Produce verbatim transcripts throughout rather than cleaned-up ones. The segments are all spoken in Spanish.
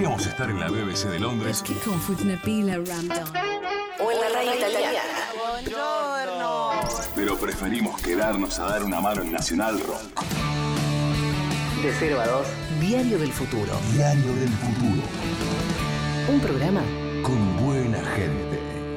Podríamos estar en la B B C de Londres Con Futnepila Ramdon. O en la radio italiana. Buongiorno. pero preferimos quedarnos a dar una mano en Nacional Rock. De cero a dos. Diario del Futuro. Diario del Futuro. Un programa Con buena gente.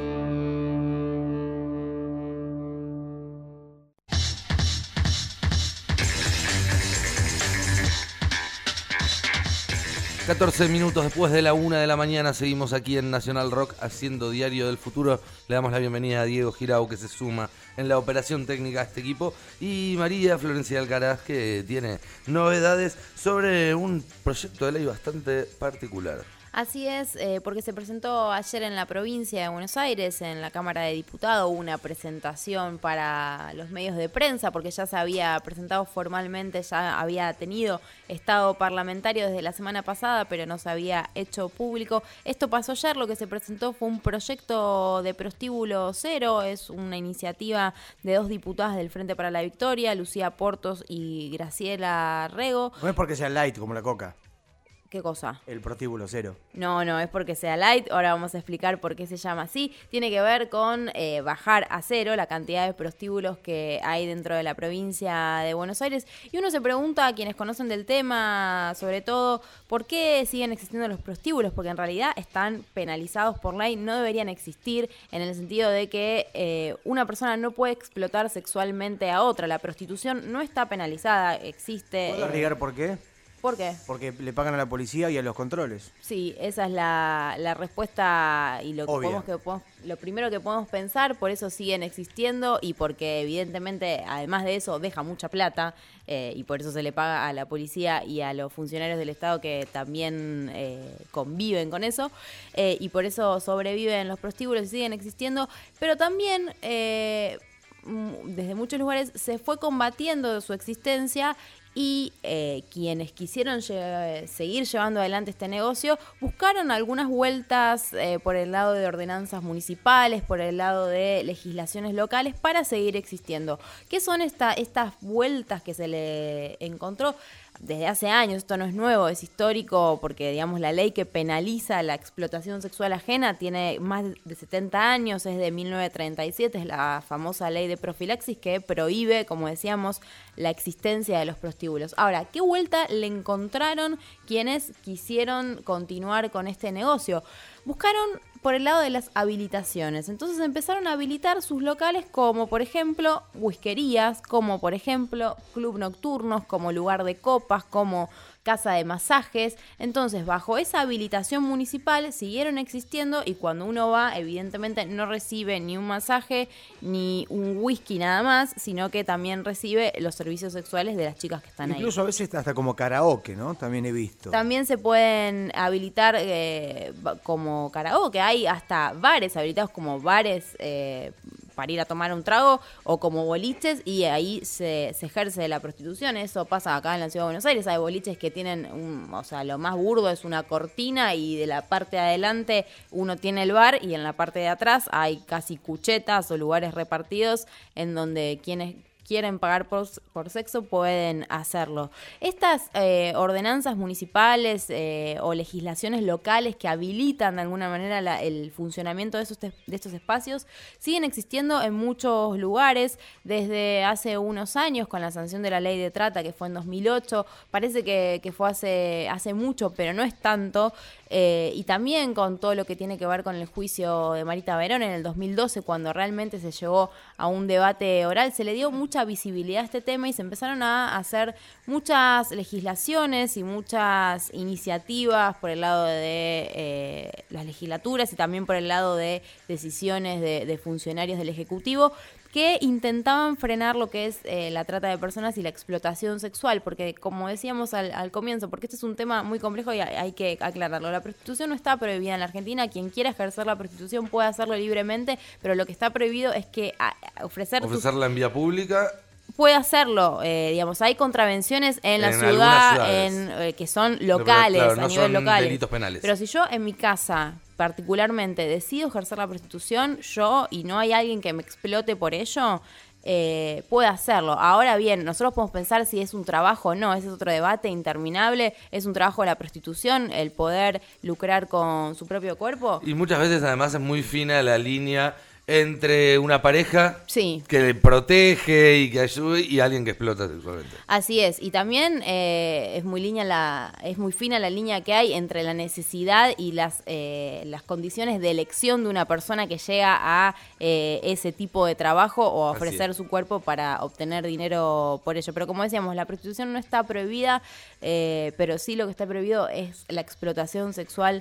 catorce minutos después de la una de la mañana seguimos aquí en Nacional Rock haciendo Diario del Futuro. Le damos la bienvenida a Diego Girau, que se suma en la operación técnica a este equipo, y María Florencia Alcaraz, que tiene novedades sobre un proyecto de ley bastante particular. Así es, eh, porque se presentó ayer en la provincia de Buenos Aires, en la Cámara de Diputados, una presentación para los medios de prensa, porque ya se había presentado formalmente, ya había tenido estado parlamentario desde la semana pasada, pero no se había hecho público. Esto pasó ayer, lo que se presentó fue un proyecto de prostíbulo cero, es una iniciativa de dos diputadas del Frente para la Victoria, Lucía Portos y Graciela Rego. No es porque sea light como la coca. ¿Qué cosa? El prostíbulo cero. No, no, es porque sea light. Ahora vamos a explicar por qué se llama así. Tiene que ver con eh, bajar a cero la cantidad de prostíbulos que hay dentro de la provincia de Buenos Aires. Y uno se pregunta, a quienes conocen del tema, sobre todo, ¿por qué siguen existiendo los prostíbulos? Porque en realidad están penalizados por ley, no deberían existir, en el sentido de que eh, una persona no puede explotar sexualmente a otra. La prostitución no está penalizada, existe... ¿Puedo arriesgar por qué? ¿Por qué? Porque le pagan a la policía y a los controles. Sí, esa es la, la respuesta y lo, que podemos, que podemos, lo primero que podemos pensar, por eso siguen existiendo y porque evidentemente, además de eso, deja mucha plata eh, y por eso se le paga a la policía y a los funcionarios del Estado que también eh, conviven con eso eh, y por eso sobreviven los prostíbulos y siguen existiendo, pero también... Eh, desde muchos lugares se fue combatiendo su existencia y eh, quienes quisieron lle- seguir llevando adelante este negocio buscaron algunas vueltas eh, por el lado de ordenanzas municipales, por el lado de legislaciones locales para seguir existiendo. ¿Qué son esta, estas vueltas que se le encontró? Desde hace años, esto no es nuevo, es histórico porque, digamos, la ley que penaliza la explotación sexual ajena tiene más de setenta años, es de mil novecientos treinta y siete, es la famosa ley de profilaxis que prohíbe, como decíamos, la existencia de los prostíbulos. Ahora, ¿qué vuelta le encontraron quienes quisieron continuar con este negocio? Buscaron por el lado de las habilitaciones. Entonces empezaron a habilitar sus locales como, por ejemplo, whiskerías, como, por ejemplo, club nocturnos, como lugar de copas, como casa de masajes. Entonces, bajo esa habilitación municipal siguieron existiendo y cuando uno va, evidentemente no recibe ni un masaje ni un whisky nada más, sino que también recibe los servicios sexuales de las chicas que están ahí. Incluso a veces hasta como karaoke, ¿no? También he visto. También se pueden habilitar eh, como karaoke. Hay hasta bares habilitados como bares eh, para ir a tomar un trago o como boliches y ahí se, se ejerce la prostitución. Eso pasa acá en la Ciudad de Buenos Aires. Hay boliches que tienen, un, o sea, lo más burdo es una cortina y de la parte de adelante uno tiene el bar y en la parte de atrás hay casi cuchetas o lugares repartidos en donde quienes quieren pagar por, por sexo pueden hacerlo. Estas eh, ordenanzas municipales eh, o legislaciones locales que habilitan de alguna manera la, el funcionamiento de, esos te, de estos espacios siguen existiendo en muchos lugares desde hace unos años con la sanción de la ley de trata que fue en dos mil ocho. Parece que, que fue hace, hace mucho, pero no es tanto. Eh, y también con todo lo que tiene que ver con el juicio de Marita Verón en el dos mil doce, cuando realmente se llegó a un debate oral, se le dio mucha visibilidad a este tema y se empezaron a hacer muchas legislaciones y muchas iniciativas por el lado de eh, las legislaturas y también por el lado de decisiones de, de funcionarios del Ejecutivo que intentaban frenar lo que es eh, la trata de personas y la explotación sexual, porque como decíamos al, al comienzo, porque este es un tema muy complejo y hay, hay que aclararlo, la prostitución no está prohibida en la Argentina, quien quiera ejercer la prostitución puede hacerlo libremente, pero lo que está prohibido es que a, a ofrecer ofrecerla tus... en vía pública puede hacerlo, eh, digamos, hay contravenciones en la en ciudad en, eh, que son locales, no, pero, claro, no a nivel son local. Delitos penales. Pero si yo en mi casa particularmente decido ejercer la prostitución, yo, y no hay alguien que me explote por ello, eh, puede hacerlo. Ahora bien, nosotros podemos pensar si es un trabajo o no, ese es otro debate interminable, es un trabajo de la prostitución, el poder lucrar con su propio cuerpo. Y muchas veces además es muy fina la línea entre una pareja sí. que le protege y que ayude y alguien que explota sexualmente. Así es, y también eh, es muy línea la, es muy fina la línea que hay entre la necesidad y las eh, las condiciones de elección de una persona que llega a eh, ese tipo de trabajo o a ofrecer su cuerpo para obtener dinero por ello. Pero como decíamos, la prostitución no está prohibida, eh, pero sí lo que está prohibido es la explotación sexual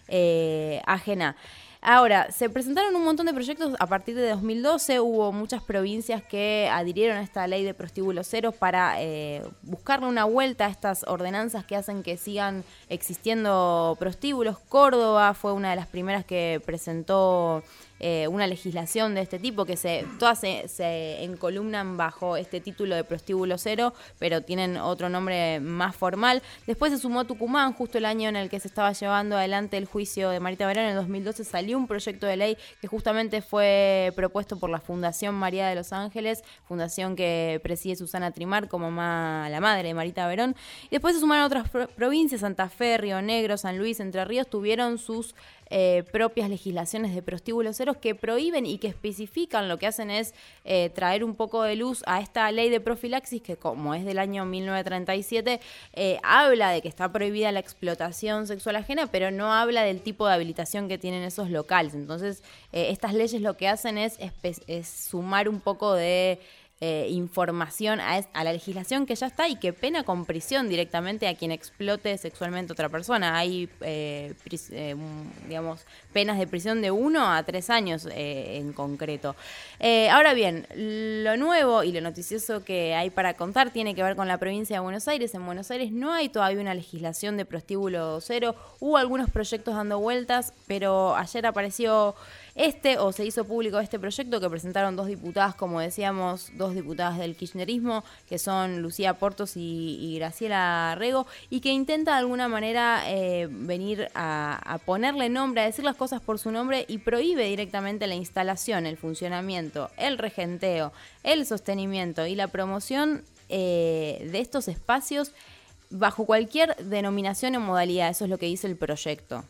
eh, ajena. Ahora, se presentaron un montón de proyectos a partir de dos mil doce, hubo muchas provincias que adhirieron a esta ley de prostíbulos cero para eh, buscarle una vuelta a estas ordenanzas que hacen que sigan existiendo prostíbulos. Córdoba fue una de las primeras que presentó eh, una legislación de este tipo, que se todas se, se encolumnan bajo este título de prostíbulo cero, pero tienen otro nombre más formal. Después se sumó Tucumán, justo el año en el que se estaba llevando adelante el juicio de Marita Verón, en el dos mil doce salió un proyecto de ley que justamente fue propuesto por la Fundación María de los Ángeles, fundación que preside Susana Trimar como ma, la madre de Marita Verón. Y después se sumaron otras pro- provincias, Santa Fe, Río Negro, San Luis, Entre Ríos, tuvieron sus eh, propias legislaciones de prostíbulos ceros que prohíben y que especifican, lo que hacen es eh, traer un poco de luz a esta ley de profilaxis que, como es del año mil novecientos treinta y siete, eh, habla de que está prohibida la explotación sexual ajena, pero no habla del tipo de habilitación que tienen esos locales. Entonces, eh, estas leyes lo que hacen es, es, es sumar un poco de eh, información a, es, a la legislación que ya está y que pena con prisión directamente a quien explote sexualmente a otra persona. Hay, eh, pris, eh, digamos, penas de prisión de uno a tres años eh, en concreto. Eh, ahora bien, lo nuevo y lo noticioso que hay para contar tiene que ver con la provincia de Buenos Aires. En Buenos Aires no hay todavía una legislación de prostíbulo cero. Hubo algunos proyectos dando vueltas, pero ayer apareció este, o se hizo público este proyecto que presentaron dos diputadas, como decíamos, dos diputadas del kirchnerismo, que son Lucía Portos y, y Graciela Rego, y que intenta de alguna manera eh, venir a, a ponerle nombre, a decir las cosas por su nombre, y prohíbe directamente la instalación, el funcionamiento, el regenteo, el sostenimiento y la promoción eh, de estos espacios bajo cualquier denominación o modalidad. Eso es lo que dice el proyecto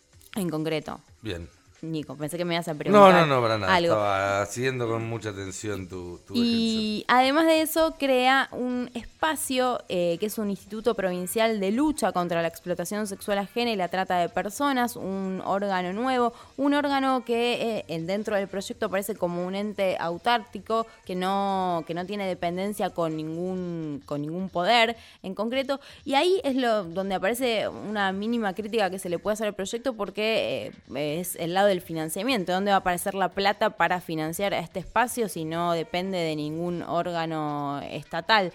en concreto. Bien. Nico, pensé que me ibas a preguntar. No, no, no, para nada. Algo. Estaba siguiendo con mucha atención tu, tu Y además de eso, crea un espacio eh, que es un Instituto Provincial de Lucha contra la Explotación Sexual Ajena y la Trata de Personas, un órgano nuevo, un órgano que eh, dentro del proyecto aparece como un ente autártico que no, que no tiene dependencia con ningún, con ningún poder en concreto. Y ahí es lo donde aparece una mínima crítica que se le puede hacer al proyecto, porque eh, es el lado del financiamiento. ¿Dónde va a aparecer la plata para financiar a este espacio si no depende de ningún órgano estatal?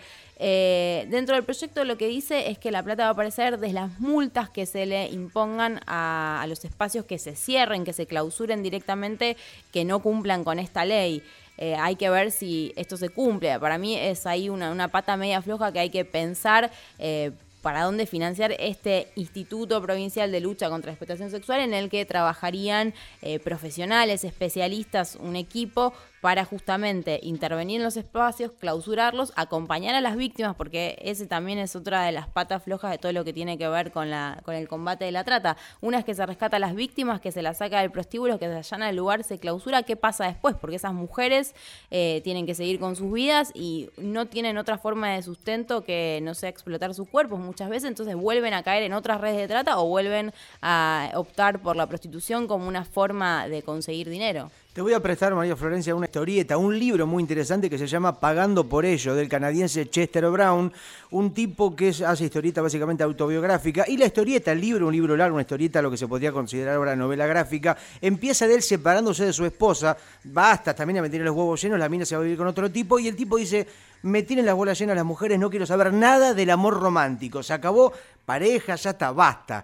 Eh, dentro del proyecto lo que dice es que la plata va a aparecer de las multas que se le impongan a, a los espacios que se cierren, que se clausuren directamente, que no cumplan con esta ley. Eh, hay que ver si esto se cumple. Para mí es ahí una, una pata media floja que hay que pensar eh, para dónde financiar este Instituto Provincial de Lucha contra la Explotación Sexual, en el que trabajarían eh, profesionales, especialistas, un equipo para justamente intervenir en los espacios, clausurarlos, acompañar a las víctimas, porque ese también es otra de las patas flojas de todo lo que tiene que ver con la con el combate de la trata. Una es que se rescata a las víctimas, que se las saca del prostíbulo, que se allana el lugar, se clausura. ¿Qué pasa después? Porque esas mujeres eh, tienen que seguir con sus vidas y no tienen otra forma de sustento que no sea explotar sus cuerpos muchas veces, entonces vuelven a caer en otras redes de trata o vuelven a optar por la prostitución como una forma de conseguir dinero. Te voy a prestar, María Florencia, una historieta, un libro muy interesante que se llama Pagando por ello, del canadiense Chester Brown, un tipo que hace historieta básicamente autobiográfica, y la historieta, el libro, un libro largo, una historieta, lo que se podría considerar ahora novela gráfica, empieza de él separándose de su esposa, basta también a meter los huevos llenos, la mina se va a vivir con otro tipo, y el tipo dice: me tienen las bolas llenas las mujeres, no quiero saber nada del amor romántico, se acabó, pareja, ya está, basta.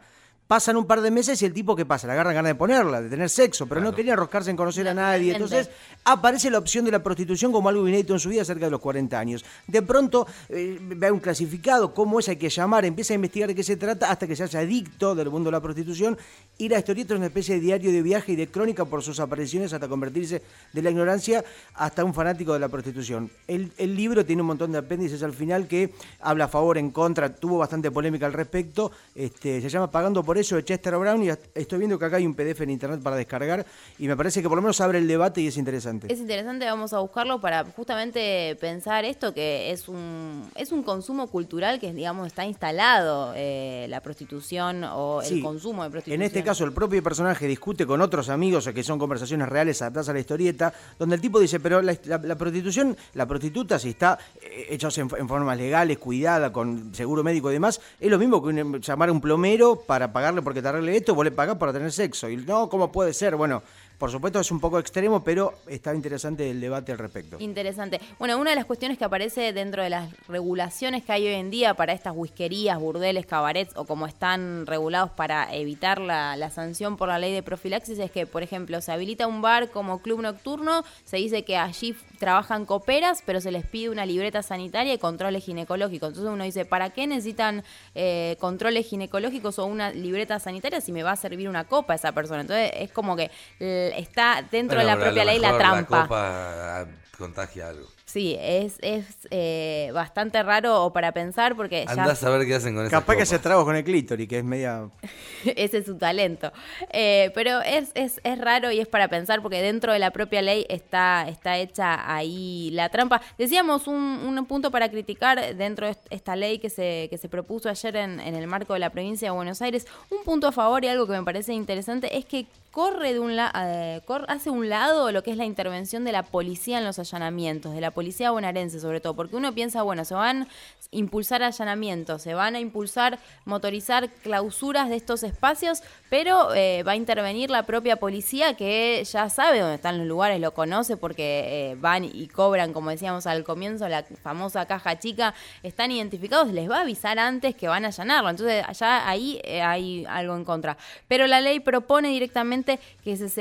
Pasan un par de meses y el tipo, ¿qué pasa? Le agarran ganas de ponerla, de tener sexo, pero claro. no quería enroscarse en conocer a nadie. Entonces aparece la opción de la prostitución como algo inédito en su vida cerca de los cuarenta años. De pronto eh, ve un clasificado, cómo es, hay que llamar, empieza a investigar de qué se trata hasta que se hace adicto del mundo de la prostitución, y la historieta es una especie de diario de viaje y de crónica por sus apariciones hasta convertirse de la ignorancia hasta un fanático de la prostitución. El, el libro tiene un montón de apéndices al final que habla a favor, en contra, tuvo bastante polémica al respecto. Este, se llama Pagando por eso, de Chester Brown, y estoy viendo que acá hay un P D F en internet para descargar y me parece que por lo menos abre el debate y es interesante. Es interesante, vamos a buscarlo para justamente pensar esto, que es un es un consumo cultural que, digamos, está instalado, eh, la prostitución o sí, el consumo de prostitución. En este caso el propio personaje discute con otros amigos, que son conversaciones reales adaptadas a la historieta, donde el tipo dice, pero la, la, la prostitución, la prostituta, si está eh, hecha en, en formas legales, cuidada, con seguro médico y demás, es lo mismo que un, llamar a un plomero para pagarle porque te arregle esto, vos le pagás para tener sexo. Y no, ¿cómo puede ser? Bueno, por supuesto es un poco extremo, pero está interesante el debate al respecto. Interesante. Bueno, una de las cuestiones que aparece dentro de las regulaciones que hay hoy en día para estas whiskerías, burdeles, cabarets, o como están regulados para evitar la, la sanción por la ley de profilaxis, es que, por ejemplo, se habilita un bar como club nocturno, se dice que allí trabajan coperas, pero se les pide una libreta sanitaria y controles ginecológicos. Entonces uno dice, ¿para qué necesitan eh, controles ginecológicos o una libreta sanitaria si me va a servir una copa esa persona? Entonces es como que eh, está dentro bueno, de la propia ley la trampa. La copa contagia algo. Sí, es, es eh, bastante raro o para pensar porque andás ya... a ver qué hacen con esas Capaz copas. que se tragos con el clítoris, que es media... Ese es su talento. Eh, pero es, es, es raro y es para pensar porque dentro de la propia ley está, está hecha ahí la trampa. Decíamos un, un punto para criticar dentro de esta ley que se, que se propuso ayer en, en el marco de la provincia de Buenos Aires. Un punto a favor y algo que me parece interesante es que corre de un la, eh, corre, hace un lado lo que es la intervención de la policía en los allanamientos, de la policía bonaerense sobre todo, porque uno piensa, bueno, se van a impulsar allanamientos, se van a impulsar, motorizar clausuras de estos espacios, pero eh, va a intervenir la propia policía que ya sabe dónde están los lugares, lo conoce porque eh, van y cobran, como decíamos al comienzo, la famosa caja chica, están identificados, les va a avisar antes que van a allanarlo, entonces ya ahí eh, hay algo en contra. Pero la ley propone directamente que se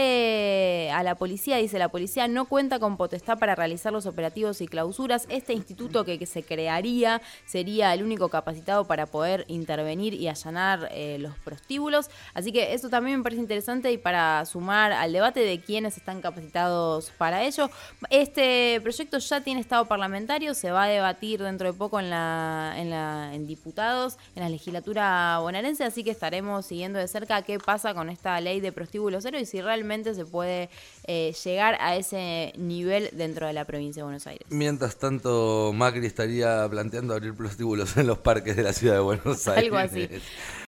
separe a la policía, dice la policía no cuenta con potestad para realizar los operativos y clausuras, este instituto que, que se crearía sería el único capacitado para poder intervenir y allanar eh, los prostíbulos, así que eso también me parece interesante y para sumar al debate de quiénes están capacitados para ello. Este proyecto ya tiene estado parlamentario, se va a debatir dentro de poco en la en, la, en diputados, en la legislatura bonaerense, así que estaremos siguiendo de cerca qué pasa con esta ley de prostíbulo cero y si realmente se puede eh, llegar a ese nivel dentro de la provincia de Buenos Aires. Mientras tanto, Macri estaría planteando abrir prostíbulos en los parques de la ciudad de Buenos Aires. Algo así.